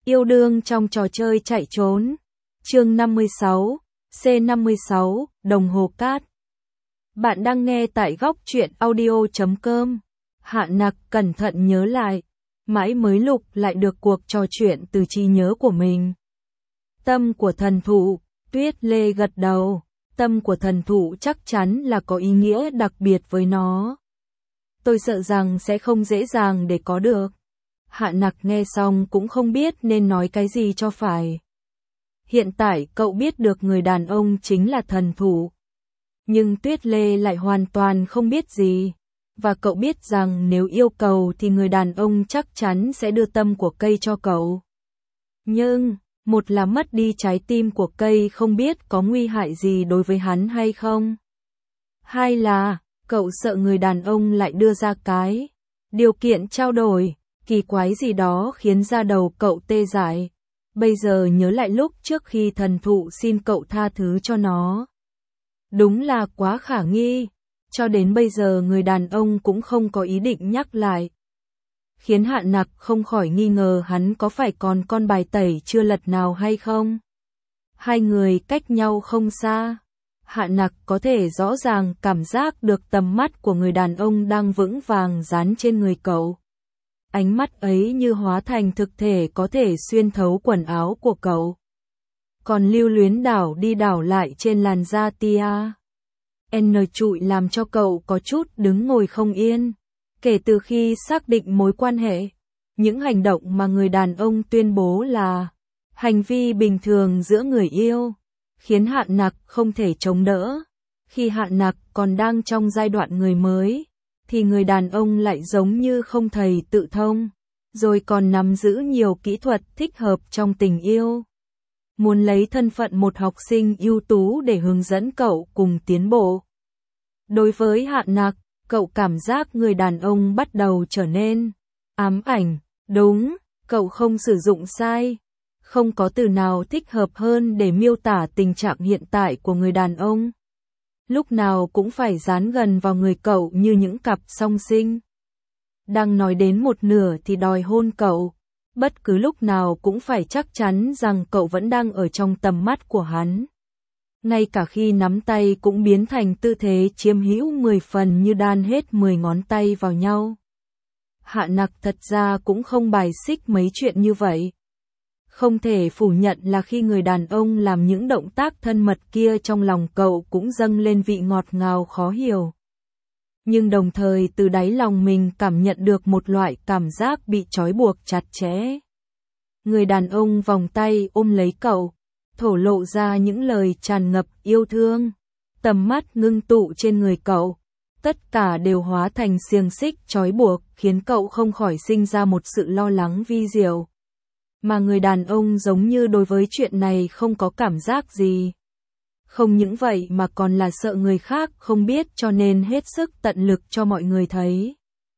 Yêu đương trong trò chơi chạy trốn. Chương 56, C56, Đồng hồ cát. Bạn đang nghe tại góc truyện audio.com. Hạ Nặc cẩn thận nhớ lại, mãi mới lục lại được cuộc trò chuyện từ trí nhớ của mình. Tâm của thần thụ, Tuyết Lê gật đầu, tâm của thần thụ chắc chắn là có ý nghĩa đặc biệt với nó. Tôi sợ rằng sẽ không dễ dàng để có được. Hạ Nặc nghe xong cũng không biết nên nói cái gì cho phải. Hiện tại cậu biết được người đàn ông chính là thần thụ. Nhưng Tuyết Lê lại hoàn toàn không biết gì. Và cậu biết rằng nếu yêu cầu thì người đàn ông chắc chắn sẽ đưa tâm của cây cho cậu. Nhưng, một là mất đi trái tim của cây không biết có nguy hại gì đối với hắn hay không. Hai là, cậu sợ người đàn ông lại đưa ra cái điều kiện trao đổi kỳ quái gì đó khiến da đầu cậu tê dại. Bây giờ nhớ lại lúc trước khi thần thụ xin cậu tha thứ cho nó. Đúng là quá khả nghi. Cho đến bây giờ người đàn ông cũng không có ý định nhắc lại. Khiến Hạ Nặc không khỏi nghi ngờ hắn có phải còn con bài tẩy chưa lật nào hay không. Hai người cách nhau không xa. Hạ Nặc có thể rõ ràng cảm giác được tầm mắt của người đàn ông đang vững vàng dán trên người cậu. Ánh mắt ấy như hóa thành thực thể có thể xuyên thấu quần áo của cậu. Còn lưu luyến đảo đi đảo lại trên làn da tia. Trụi làm cho cậu có chút đứng ngồi không yên. Kể từ khi xác định mối quan hệ, những hành động mà người đàn ông tuyên bố là hành vi bình thường giữa người yêu, khiến Hạ Nặc không thể chống đỡ. Khi Hạ Nặc còn đang trong giai đoạn người mới, thì người đàn ông lại giống như không thầy tự thông, rồi còn nắm giữ nhiều kỹ thuật thích hợp trong tình yêu. Muốn lấy thân phận một học sinh ưu tú để hướng dẫn cậu cùng tiến bộ. Đối với Hạ Nặc, cậu cảm giác người đàn ông bắt đầu trở nên ám ảnh. Đúng, cậu không sử dụng sai. Không có từ nào thích hợp hơn để miêu tả tình trạng hiện tại của người đàn ông. Lúc nào cũng phải dán gần vào người cậu như những cặp song sinh. Đang nói đến một nửa thì đòi hôn cậu. Bất cứ lúc nào cũng phải chắc chắn rằng cậu vẫn đang ở trong tầm mắt của hắn. Ngay cả khi nắm tay cũng biến thành tư thế chiếm hữu 10 phần như đan hết 10 ngón tay vào nhau. Hạ Nặc thật ra cũng không bài xích mấy chuyện như vậy. Không thể phủ nhận là khi người đàn ông làm những động tác thân mật kia trong lòng cậu cũng dâng lên vị ngọt ngào khó hiểu. Nhưng đồng thời từ đáy lòng mình cảm nhận được một loại cảm giác bị trói buộc chặt chẽ. Người đàn ông vòng tay ôm lấy cậu, thổ lộ ra những lời tràn ngập yêu thương. Tầm mắt ngưng tụ trên người cậu. Tất cả đều hóa thành xiềng xích trói buộc khiến cậu không khỏi sinh ra một sự lo lắng vi diệu. Mà người đàn ông giống như đối với chuyện này không có cảm giác gì. Không những vậy mà còn là sợ người khác không biết cho nên hết sức tận lực cho mọi người thấy.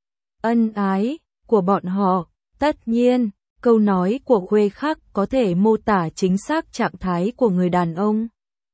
Ân ái của bọn họ, tất nhiên, câu nói của Khuê Khắc có thể mô tả chính xác trạng thái của người đàn ông.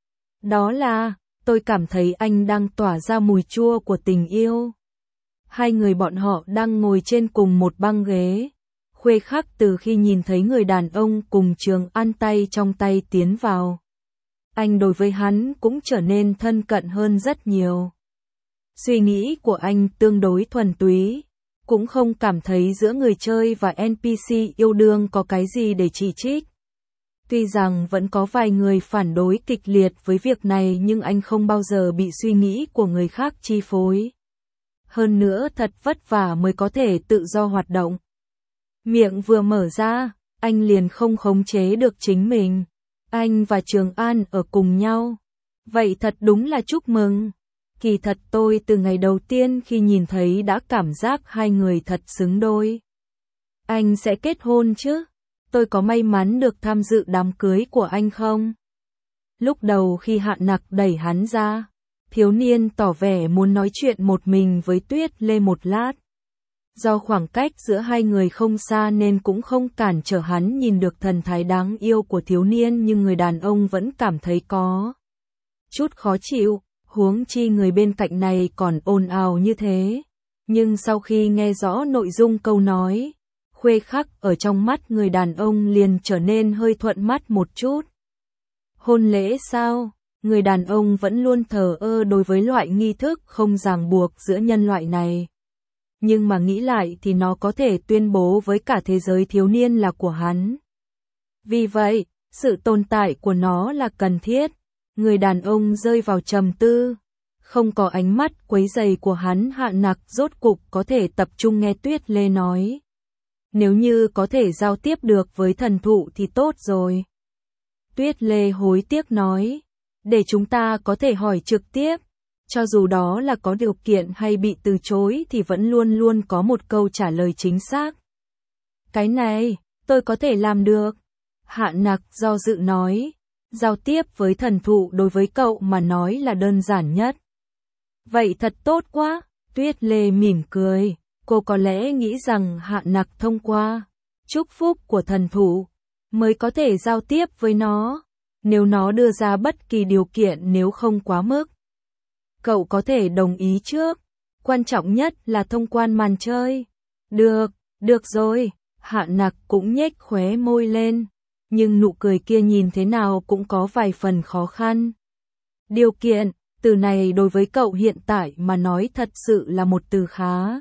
Đó là, tôi cảm thấy anh đang tỏa ra mùi chua của tình yêu. Hai người bọn họ đang ngồi trên cùng một băng ghế. Khuê Khắc từ khi nhìn thấy người đàn ông cùng Trường An tay trong tay tiến vào. Anh đối với hắn cũng trở nên thân cận hơn rất nhiều. Suy nghĩ của anh tương đối thuần túy, cũng không cảm thấy giữa người chơi và NPC yêu đương có cái gì để chỉ trích. Tuy rằng vẫn có vài người phản đối kịch liệt với việc này nhưng anh không bao giờ bị suy nghĩ của người khác chi phối. Hơn nữa thật vất vả mới có thể tự do hoạt động. Miệng vừa mở ra, anh liền không khống chế được chính mình. Anh và Trường An ở cùng nhau. Vậy thật đúng là chúc mừng. Kỳ thật tôi từ ngày đầu tiên khi nhìn thấy đã cảm giác hai người thật xứng đôi. Anh sẽ kết hôn chứ? Tôi có may mắn được tham dự đám cưới của anh không? Lúc đầu khi Hạ Nặc đẩy hắn ra, thiếu niên tỏ vẻ muốn nói chuyện một mình với Tuyết Lê một lát. Do khoảng cách giữa hai người không xa nên cũng không cản trở hắn nhìn được thần thái đáng yêu của thiếu niên nhưng người đàn ông vẫn cảm thấy có chút khó chịu, huống chi người bên cạnh này còn ồn ào như thế. Nhưng sau khi nghe rõ nội dung câu nói, khuê khắc ở trong mắt người đàn ông liền trở nên hơi thuận mắt một chút. Hôn lễ sao? Người đàn ông vẫn luôn thờ ơ đối với loại nghi thức không ràng buộc giữa nhân loại này. Nhưng mà nghĩ lại thì nó có thể tuyên bố với cả thế giới thiếu niên là của hắn. Vì vậy, sự tồn tại của nó là cần thiết. Người đàn ông rơi vào trầm tư. Không có ánh mắt quấy rầy của hắn, Hạ Nặc rốt cục có thể tập trung nghe Tuyết Lê nói. Nếu như có thể giao tiếp được với thần thụ thì tốt rồi. Tuyết Lê hối tiếc nói. Để chúng ta có thể hỏi trực tiếp. Cho dù đó là có điều kiện hay bị từ chối thì vẫn luôn luôn có một câu trả lời chính xác. Cái này, tôi có thể làm được. Hạ Nặc do dự nói. Giao tiếp với thần thụ đối với cậu mà nói là đơn giản nhất. Vậy thật tốt quá. Tuyết Lê mỉm cười. Cô có lẽ nghĩ rằng Hạ Nặc thông qua chúc phúc của thần thụ mới có thể giao tiếp với nó. Nếu nó đưa ra bất kỳ điều kiện nếu không quá mức, cậu có thể đồng ý trước. Quan trọng nhất là thông quan màn chơi. Được rồi. Hạ Nặc cũng nhếch khóe môi lên. Nhưng nụ cười kia nhìn thế nào cũng có vài phần khó khăn. Điều kiện, từ này đối với cậu hiện tại mà nói thật sự là một từ khá.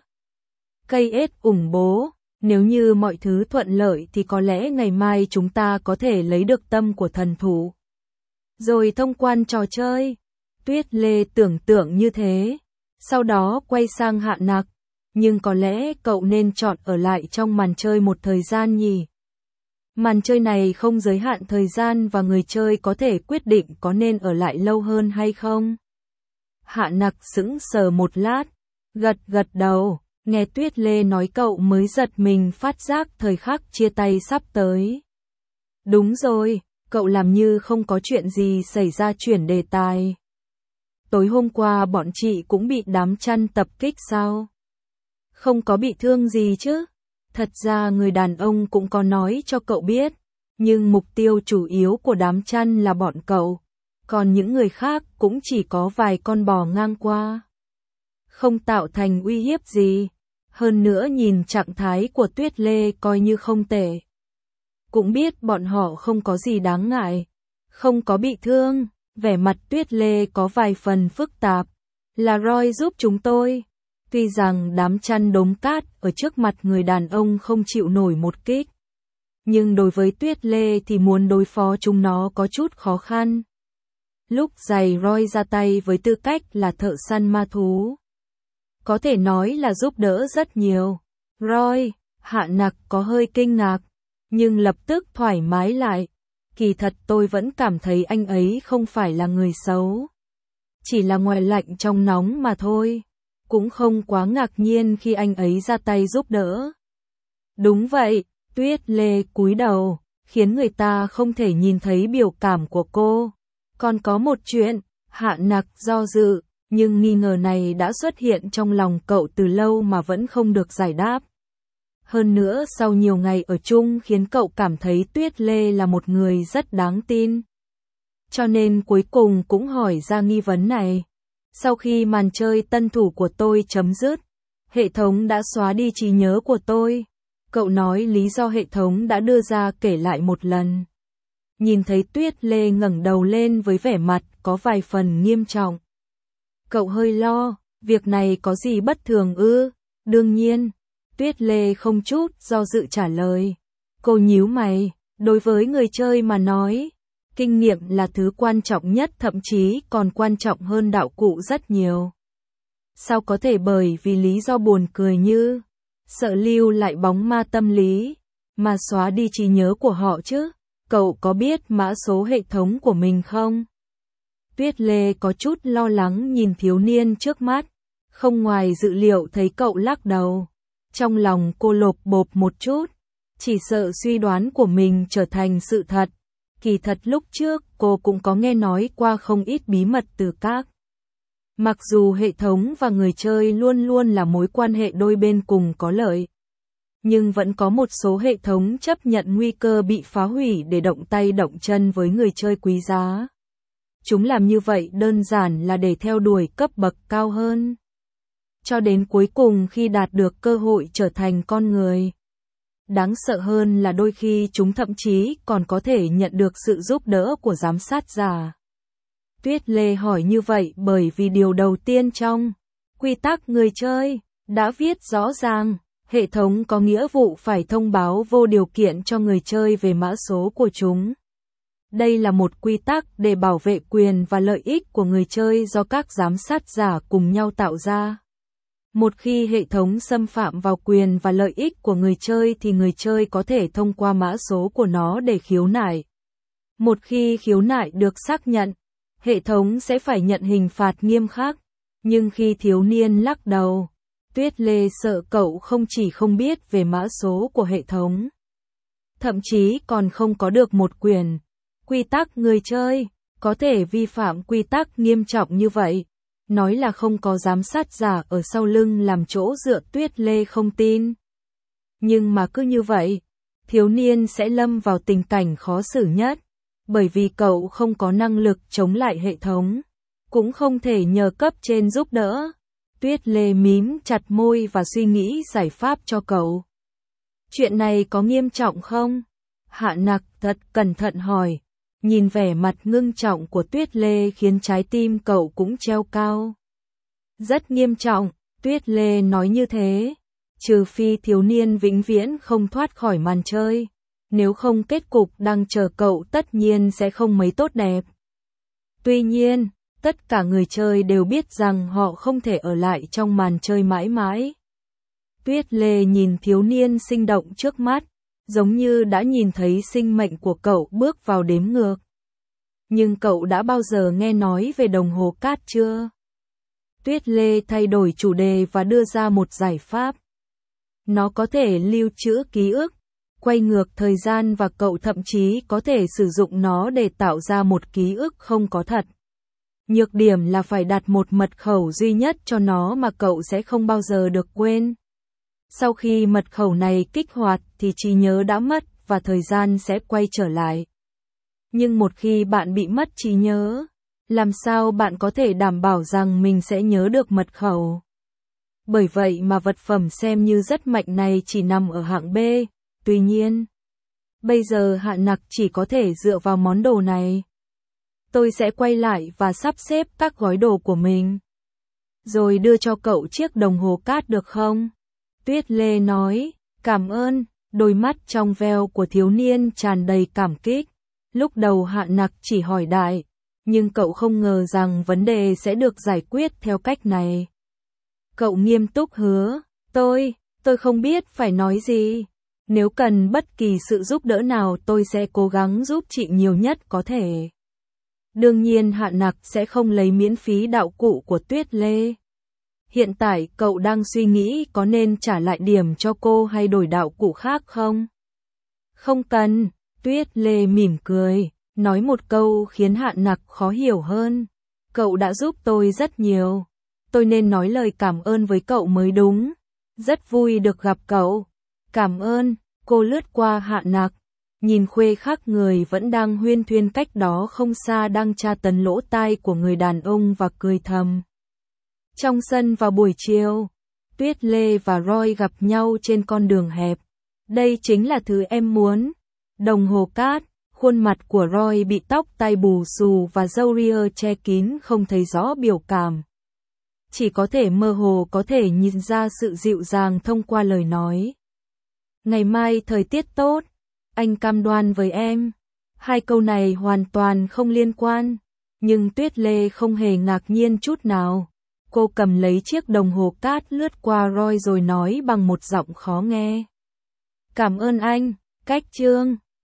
Cây ết ủng bố. Nếu như mọi thứ thuận lợi thì có lẽ ngày mai chúng ta có thể lấy được tâm của thần thụ. Rồi thông quan trò chơi. Tuyết Lê tưởng tượng như thế. Sau đó quay sang Hạ Nặc. Nhưng có lẽ cậu nên chọn ở lại trong màn chơi một thời gian nhỉ. Màn chơi này không giới hạn thời gian và người chơi có thể quyết định có nên ở lại lâu hơn hay không. Hạ Nặc sững sờ một lát. Gật đầu. Nghe Tuyết Lê nói cậu mới giật mình phát giác thời khắc chia tay sắp tới. Đúng rồi, cậu làm như không có chuyện gì xảy ra, chuyển đề tài. Tối hôm qua bọn chị cũng bị đám chăn tập kích sao? Không có bị thương gì chứ? Thật ra người đàn ông cũng có nói cho cậu biết, nhưng mục tiêu chủ yếu của đám chăn là bọn cậu, còn những người khác cũng chỉ có vài con bò ngang qua. Không tạo thành uy hiếp gì. Hơn nữa nhìn trạng thái của Tuyết Lê coi như không tệ. Cũng biết bọn họ không có gì đáng ngại. Không có bị thương. Vẻ mặt Tuyết Lê có vài phần phức tạp. Là Roy giúp chúng tôi. Tuy rằng đám chăn đống cát ở trước mặt người đàn ông không chịu nổi một kích. Nhưng đối với Tuyết Lê thì muốn đối phó chúng nó có chút khó khăn. Lúc giày Roy ra tay với tư cách là thợ săn ma thú. Có thể nói là giúp đỡ rất nhiều. Roy, Hạ Nặc có hơi kinh ngạc, nhưng lập tức thoải mái lại. Kỳ thật tôi vẫn cảm thấy anh ấy không phải là người xấu. Chỉ là ngoài lạnh trong nóng mà thôi. Cũng không quá ngạc nhiên khi anh ấy ra tay giúp đỡ. Đúng vậy, Tuyết Lê cúi đầu, khiến người ta không thể nhìn thấy biểu cảm của cô. Còn có một chuyện, Hạ Nặc do dự. Nhưng nghi ngờ này đã xuất hiện trong lòng cậu từ lâu mà vẫn không được giải đáp. Hơn nữa sau nhiều ngày ở chung khiến cậu cảm thấy Tuyết Lê là một người rất đáng tin. Cho nên cuối cùng cũng hỏi ra nghi vấn này. Sau khi màn chơi tân thủ của tôi chấm dứt, hệ thống đã xóa đi trí nhớ của tôi. Cậu nói lý do hệ thống đã đưa ra kể lại một lần. Nhìn thấy Tuyết Lê ngẩng đầu lên với vẻ mặt có vài phần nghiêm trọng. Cậu hơi lo, việc này có gì bất thường ư? Đương nhiên, Tuyết Lê không chút do dự trả lời. Cô nhíu mày, đối với người chơi mà nói, kinh nghiệm là thứ quan trọng nhất, thậm chí còn quan trọng hơn đạo cụ rất nhiều. Sao có thể bởi vì lý do buồn cười như sợ lưu lại bóng ma tâm lý mà xóa đi trí nhớ của họ chứ? Cậu có biết mã số hệ thống của mình không? Tuyết Lê có chút lo lắng nhìn thiếu niên trước mắt, không ngoài dự liệu thấy cậu lắc đầu. Trong lòng cô lộp bộp một chút, chỉ sợ suy đoán của mình trở thành sự thật. Kỳ thật lúc trước cô cũng có nghe nói qua không ít bí mật từ các. Mặc dù hệ thống và người chơi luôn luôn là mối quan hệ đôi bên cùng có lợi, nhưng vẫn có một số hệ thống chấp nhận nguy cơ bị phá hủy để động tay động chân với người chơi quý giá. Chúng làm như vậy đơn giản là để theo đuổi cấp bậc cao hơn. Cho đến cuối cùng khi đạt được cơ hội trở thành con người. Đáng sợ hơn là đôi khi chúng thậm chí còn có thể nhận được sự giúp đỡ của giám sát giả. Tuyết Lê hỏi như vậy bởi vì điều đầu tiên trong quy tắc người chơi đã viết rõ ràng, hệ thống có nghĩa vụ phải thông báo vô điều kiện cho người chơi về mã số của chúng. Đây là một quy tắc để bảo vệ quyền và lợi ích của người chơi do các giám sát giả cùng nhau tạo ra. Một khi hệ thống xâm phạm vào quyền và lợi ích của người chơi thì người chơi có thể thông qua mã số của nó để khiếu nại. Một khi khiếu nại được xác nhận, hệ thống sẽ phải nhận hình phạt nghiêm khắc. Nhưng khi thiếu niên lắc đầu, Tuyết Lê sợ cậu không chỉ không biết về mã số của hệ thống, thậm chí còn không có được một quyền. Quy tắc người chơi có thể vi phạm quy tắc nghiêm trọng như vậy. Nói là không có giám sát giả ở sau lưng làm chỗ dựa, Tuyết Lê không tin. Nhưng mà cứ như vậy, thiếu niên sẽ lâm vào tình cảnh khó xử nhất, bởi vì cậu không có năng lực chống lại hệ thống, cũng không thể nhờ cấp trên giúp đỡ. Tuyết Lê mím chặt môi và suy nghĩ giải pháp cho cậu. Chuyện này có nghiêm trọng không? Hạ Nặc thật cẩn thận hỏi. Nhìn vẻ mặt ngưng trọng của Tuyết Lê khiến trái tim cậu cũng treo cao. Rất nghiêm trọng, Tuyết Lê nói như thế. Trừ phi thiếu niên vĩnh viễn không thoát khỏi màn chơi. Nếu không kết cục đang chờ cậu tất nhiên sẽ không mấy tốt đẹp. Tuy nhiên, tất cả người chơi đều biết rằng họ không thể ở lại trong màn chơi mãi mãi. Tuyết Lê nhìn thiếu niên sinh động trước mắt, giống như đã nhìn thấy sinh mệnh của cậu bước vào đếm ngược. Nhưng cậu đã bao giờ nghe nói về đồng hồ cát chưa? Tuyết Lê thay đổi chủ đề và đưa ra một giải pháp. Nó có thể lưu trữ ký ức, quay ngược thời gian và cậu thậm chí có thể sử dụng nó để tạo ra một ký ức không có thật. Nhược điểm là phải đặt một mật khẩu duy nhất cho nó mà cậu sẽ không bao giờ được quên. Sau khi mật khẩu này kích hoạt thì trí nhớ đã mất và thời gian sẽ quay trở lại. Nhưng một khi bạn bị mất trí nhớ, làm sao bạn có thể đảm bảo rằng mình sẽ nhớ được mật khẩu? Bởi vậy mà vật phẩm xem như rất mạnh này chỉ nằm ở hạng B. Tuy nhiên, bây giờ Hạ Nặc chỉ có thể dựa vào món đồ này. Tôi sẽ quay lại và sắp xếp các gói đồ của mình, rồi đưa cho cậu chiếc đồng hồ cát được không? Tuyết Lê nói, cảm ơn. Đôi mắt trong veo của thiếu niên tràn đầy cảm kích. Lúc đầu Hạ Nặc chỉ hỏi đại, nhưng cậu không ngờ rằng vấn đề sẽ được giải quyết theo cách này. Cậu nghiêm túc hứa, tôi không biết phải nói gì. Nếu cần bất kỳ sự giúp đỡ nào tôi sẽ cố gắng giúp chị nhiều nhất có thể. Đương nhiên Hạ Nặc sẽ không lấy miễn phí đạo cụ của Tuyết Lê. Hiện tại cậu đang suy nghĩ có nên trả lại điểm cho cô hay đổi đạo cụ khác không? Không cần, Tuyết Lê mỉm cười, nói một câu khiến Hạ Nặc khó hiểu hơn. Cậu đã giúp tôi rất nhiều. Tôi nên nói lời cảm ơn với cậu mới đúng. Rất vui được gặp cậu. Cảm ơn, cô lướt qua Hạ Nặc. Nhìn khuê khác người vẫn đang huyên thuyên cách đó không xa đang tra tấn lỗ tai của người đàn ông và cười thầm. Trong sân vào buổi chiều, Tuyết Lê và Roy gặp nhau trên con đường hẹp. Đây chính là thứ em muốn. Đồng hồ cát, khuôn mặt của Roy bị tóc tai bù xù và râu ria che kín không thấy rõ biểu cảm. Chỉ có thể mơ hồ có thể nhìn ra sự dịu dàng thông qua lời nói. Ngày mai thời tiết tốt, anh cam đoan với em. Hai câu này hoàn toàn không liên quan, nhưng Tuyết Lê không hề ngạc nhiên chút nào. Cô cầm lấy chiếc đồng hồ cát lướt qua Roy rồi nói bằng một giọng khó nghe. Cảm ơn anh, cách chương.